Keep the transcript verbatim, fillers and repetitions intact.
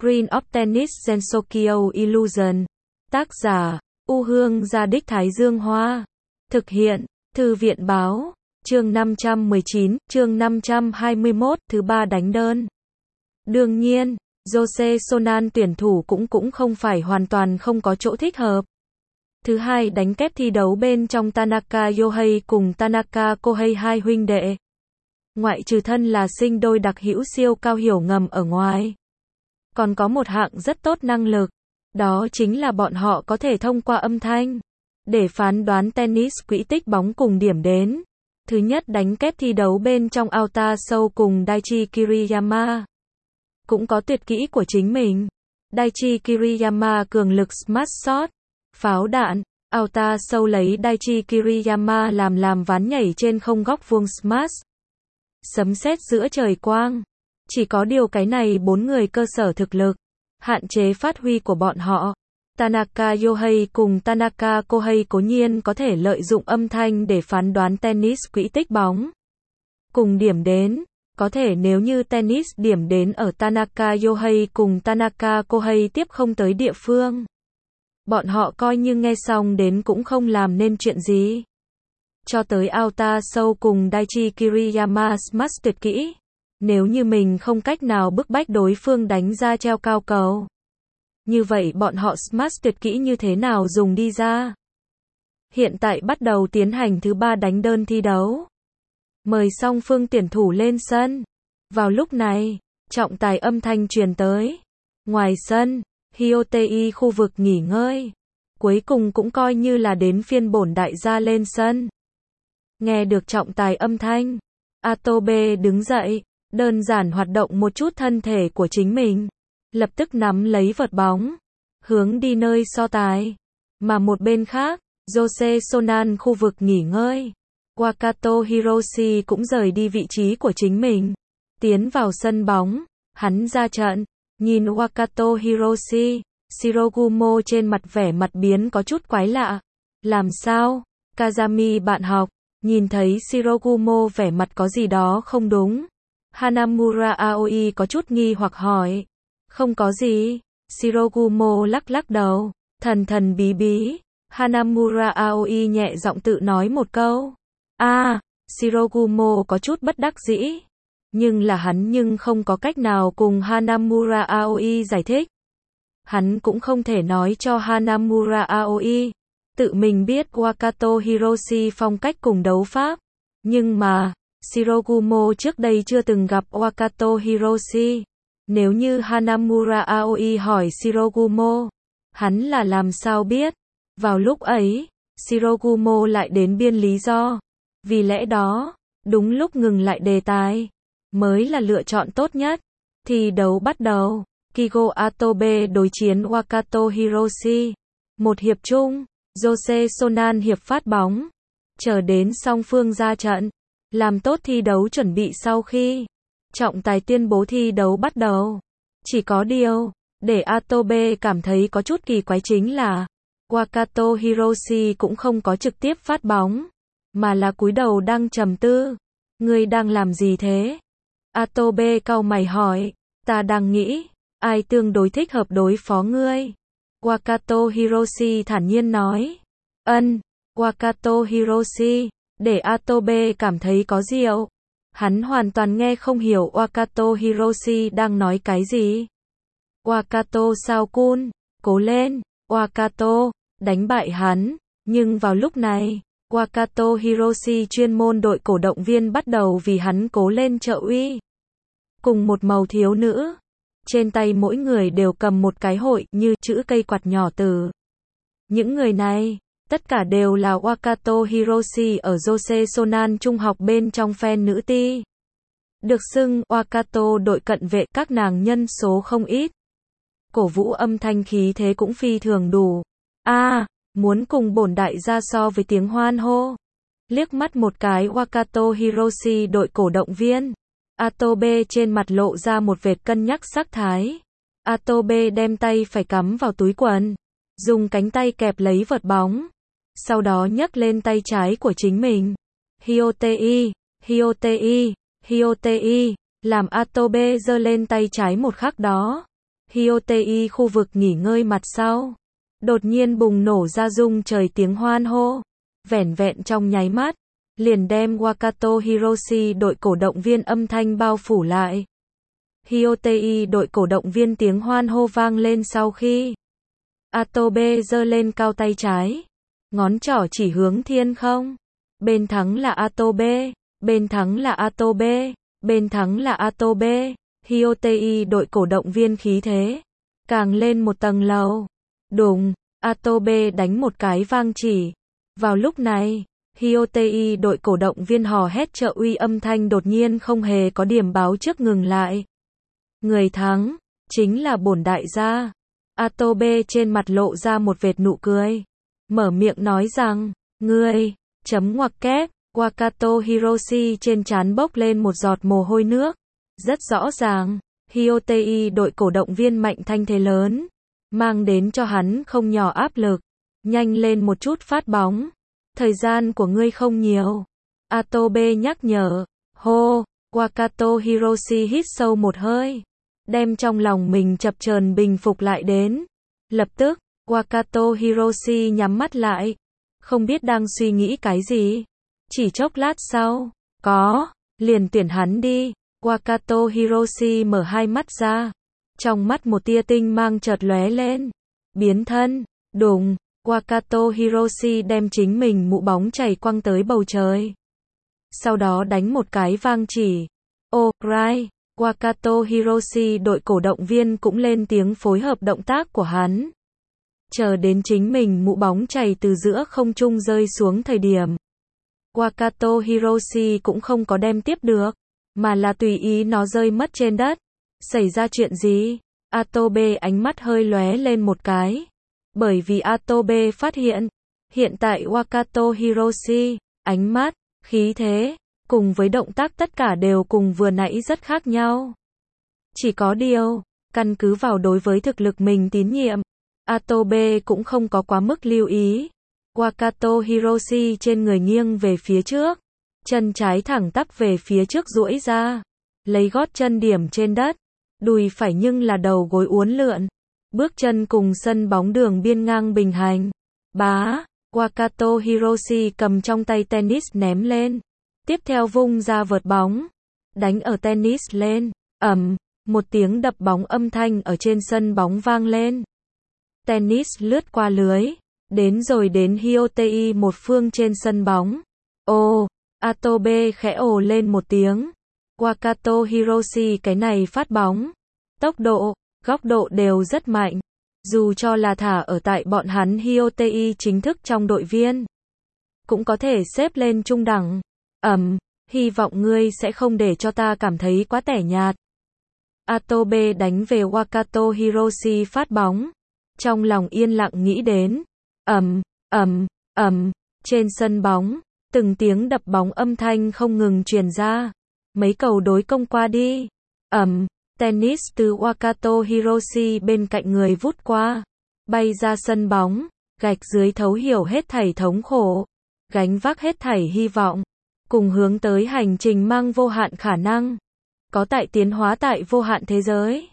Green of Tennis Sensokyo Illusion. Tác giả, U Hương Gia Đích Thái Dương Hoa. Thực hiện, Thư viện Báo. Chương năm trăm mười chín, chương năm trăm hai mươi mốt, thứ ba đánh đơn. Đương nhiên, Jose Sonan tuyển thủ cũng cũng không phải hoàn toàn không có chỗ thích hợp. Thứ hai đánh kép thi đấu bên trong Tanaka Yohei cùng Tanaka Kohei hai huynh đệ. Ngoại trừ thân là sinh đôi đặc hữu siêu cao hiểu ngầm ở ngoài, còn có một hạng rất tốt năng lực, đó chính là bọn họ có thể thông qua âm thanh để phán đoán tennis quỹ tích bóng cùng điểm đến. Thứ nhất đánh kép thi đấu bên trong Aota Show cùng Daichi Kiriyama cũng có tuyệt kỹ của chính mình. Daichi Kiriyama cường lực smash shot, pháo đạn. Aota Show lấy Daichi Kiriyama làm làm ván nhảy trên không góc vuông smash, sấm sét giữa trời quang. Chỉ có điều cái này bốn người cơ sở thực lực hạn chế phát huy của bọn họ. Tanaka Yohei cùng Tanaka Kohei cố nhiên có thể lợi dụng âm thanh để phán đoán tennis quỹ tích bóng cùng điểm đến. Có thể nếu như tennis điểm đến ở Tanaka Yohei cùng Tanaka Kohei tiếp không tới địa phương, bọn họ coi như nghe xong đến cũng không làm nên chuyện gì. Cho tới Aota Show cùng Daichi Kiriyama smash tuyệt kỹ, nếu như mình không cách nào bức bách đối phương đánh ra treo cao cầu, như vậy bọn họ smash tuyệt kỹ như thế nào dùng đi ra. Hiện tại bắt đầu tiến hành thứ ba đánh đơn thi đấu. Mời song phương tuyển thủ lên sân. Vào lúc này, trọng tài âm thanh truyền tới. Ngoài sân, Hyotei khu vực nghỉ ngơi. Cuối cùng cũng coi như là đến phiên bổn đại gia lên sân. Nghe được trọng tài âm thanh, Atobe đứng dậy, đơn giản hoạt động một chút thân thể của chính mình, lập tức nắm lấy vợt bóng, hướng đi nơi so tài. Mà một bên khác, Jose Sonan khu vực nghỉ ngơi. Wakato Hiroshi cũng rời đi vị trí của chính mình, tiến vào sân bóng. Hắn ra trận, nhìn Wakato Hiroshi, Shirogumo trên mặt vẻ mặt biến có chút quái lạ. Làm sao? Kazami bạn học, nhìn thấy Shirogumo vẻ mặt có gì đó không đúng. Hanamura Aoi có chút nghi hoặc hỏi. Không có gì. Shirogumo lắc lắc đầu, thần thần bí bí. Hanamura Aoi nhẹ giọng tự nói một câu. A, à, Shirogumo có chút bất đắc dĩ. Nhưng là hắn nhưng không có cách nào cùng Hanamura Aoi giải thích. Hắn cũng không thể nói cho Hanamura Aoi. Tự mình biết Wakato Hiroshi phong cách cùng đấu pháp. Nhưng mà, Shirogumo trước đây chưa từng gặp Wakato Hiroshi. Nếu như Hanamura Aoi hỏi Shirogumo, hắn là làm sao biết? Vào lúc ấy, Shirogumo lại đến biên lý do. Vì lẽ đó, đúng lúc ngừng lại đề tài, mới là lựa chọn tốt nhất. Thi đấu bắt đầu, Kigo Atobe đối chiến Wakato Hiroshi. Một hiệp chung, Jose Sonan hiệp phát bóng. Chờ đến song phương ra trận, làm tốt thi đấu chuẩn bị sau khi trọng tài tuyên bố thi đấu bắt đầu. Chỉ có điều, để Atobe cảm thấy có chút kỳ quái chính là, Wakato Hiroshi cũng không có trực tiếp phát bóng, mà là cúi đầu đang trầm tư. Ngươi đang làm gì thế? Atobe cau mày hỏi. Ta đang nghĩ, ai tương đối thích hợp đối phó ngươi? Wakato Hiroshi thản nhiên nói. Ân, Wakato Hiroshi, để Atobe cảm thấy có diệu. Hắn hoàn toàn nghe không hiểu Wakato Hiroshi đang nói cái gì. Wakato Sao-kun, cố lên, Wakato, đánh bại hắn. Nhưng vào lúc này, Wakato Hiroshi chuyên môn đội cổ động viên bắt đầu vì hắn cố lên trợ uy. Cùng một màu thiếu nữ, trên tay mỗi người đều cầm một cái hội như chữ cây quạt nhỏ từ. Những người này, tất cả đều là Wakato Hiroshi ở Jose Sonan trung học bên trong fan nữ ti. Được xưng Wakato đội cận vệ, các nàng nhân số không ít. Cổ vũ âm thanh khí thế cũng phi thường đủ. A, à, muốn cùng bổn đại gia so với tiếng hoan hô. Liếc mắt một cái Wakato Hiroshi đội cổ động viên. Atobe trên mặt lộ ra một vệt cân nhắc sắc thái. Atobe đem tay phải cắm vào túi quần, dùng cánh tay kẹp lấy vợt bóng, sau đó nhấc lên tay trái của chính mình. Hyotei, Hyotei, Hyotei, làm Atobe giơ lên tay trái một khắc đó. Hyotei khu vực nghỉ ngơi mặt sau. Đột nhiên bùng nổ ra rung trời tiếng hoan hô. Vẻn vẹn trong nháy mắt, liền đem Wakato Hiroshi đội cổ động viên âm thanh bao phủ lại. Hyotei đội cổ động viên tiếng hoan hô vang lên sau khi Atobe giơ lên cao tay trái, ngón trỏ chỉ hướng thiên không. Bên thắng là Atobe, bên thắng là Atobe, bên thắng là Atobe. Hyotei đội cổ động viên khí thế càng lên một tầng lầu. Đùng, Atobe đánh một cái vang chỉ. Vào lúc này, Hyotei đội cổ động viên hò hét trợ uy âm thanh đột nhiên không hề có điểm báo trước ngừng lại. Người thắng chính là bổn đại gia. Atobe trên mặt lộ ra một vệt nụ cười, mở miệng nói rằng, ngươi, chấm ngoặc kép. Wakato Hiroshi trên trán bốc lên một giọt mồ hôi nước. Rất rõ ràng, Hyotei đội cổ động viên mạnh thanh thế lớn, mang đến cho hắn không nhỏ áp lực. Nhanh lên một chút phát bóng, thời gian của ngươi không nhiều. Atobe nhắc nhở. Hô, Wakato Hiroshi hít sâu một hơi, đem trong lòng mình chập chờn bình phục lại đến. Lập tức, Wakato Hiroshi nhắm mắt lại, không biết đang suy nghĩ cái gì. Chỉ chốc lát sau, có, liền tuyển hắn đi. Wakato Hiroshi mở hai mắt ra, trong mắt một tia tinh mang chợt lóe lên. Biến thân, đùng, Wakato Hiroshi đem chính mình mũ bóng chảy quăng tới bầu trời. Sau đó đánh một cái vang chỉ. Ô, right. Wakato Hiroshi đội cổ động viên cũng lên tiếng phối hợp động tác của hắn. Chờ đến chính mình mũ bóng chảy từ giữa không trung rơi xuống thời điểm, Wakato Hiroshi cũng không có đem tiếp được, mà là tùy ý nó rơi mất trên đất. Xảy ra chuyện gì? Atobe ánh mắt hơi lóe lên một cái. Bởi vì Atobe phát hiện, hiện tại Wakato Hiroshi, ánh mắt, khí thế, cùng với động tác tất cả đều cùng vừa nãy rất khác nhau. Chỉ có điều, căn cứ vào đối với thực lực mình tín nhiệm, Atobe cũng không có quá mức lưu ý. Wakato Hiroshi trên người nghiêng về phía trước, chân trái thẳng tắp về phía trước duỗi ra, lấy gót chân điểm trên đất, đùi phải nhưng là đầu gối uốn lượn, bước chân cùng sân bóng đường biên ngang bình hành. Bá, Wakato Hiroshi cầm trong tay tennis ném lên, tiếp theo vung ra vợt bóng, đánh ở tennis lên, ầm, một tiếng đập bóng âm thanh ở trên sân bóng vang lên. Tennis lướt qua lưới, đến rồi đến Hyotei một phương trên sân bóng. Ô, Atobe khẽ ồ lên một tiếng. Wakato Hiroshi cái này phát bóng, tốc độ, góc độ đều rất mạnh. Dù cho là thả ở tại bọn hắn Hyotei chính thức trong đội viên, cũng có thể xếp lên trung đẳng. Ẩm, hy vọng ngươi sẽ không để cho ta cảm thấy quá tẻ nhạt. Atobe đánh về Wakato Hiroshi phát bóng, trong lòng yên lặng nghĩ đến. Ẩm, ẩm, ẩm, trên sân bóng, từng tiếng đập bóng âm thanh không ngừng truyền ra. Mấy cầu đối công qua đi. Ẩm, tennis từ Wakato Hiroshi bên cạnh người vút qua, bay ra sân bóng, gạch dưới thấu hiểu hết thảy thống khổ, gánh vác hết thảy hy vọng, cùng hướng tới hành trình mang vô hạn khả năng, có tại tiến hóa tại vô hạn thế giới.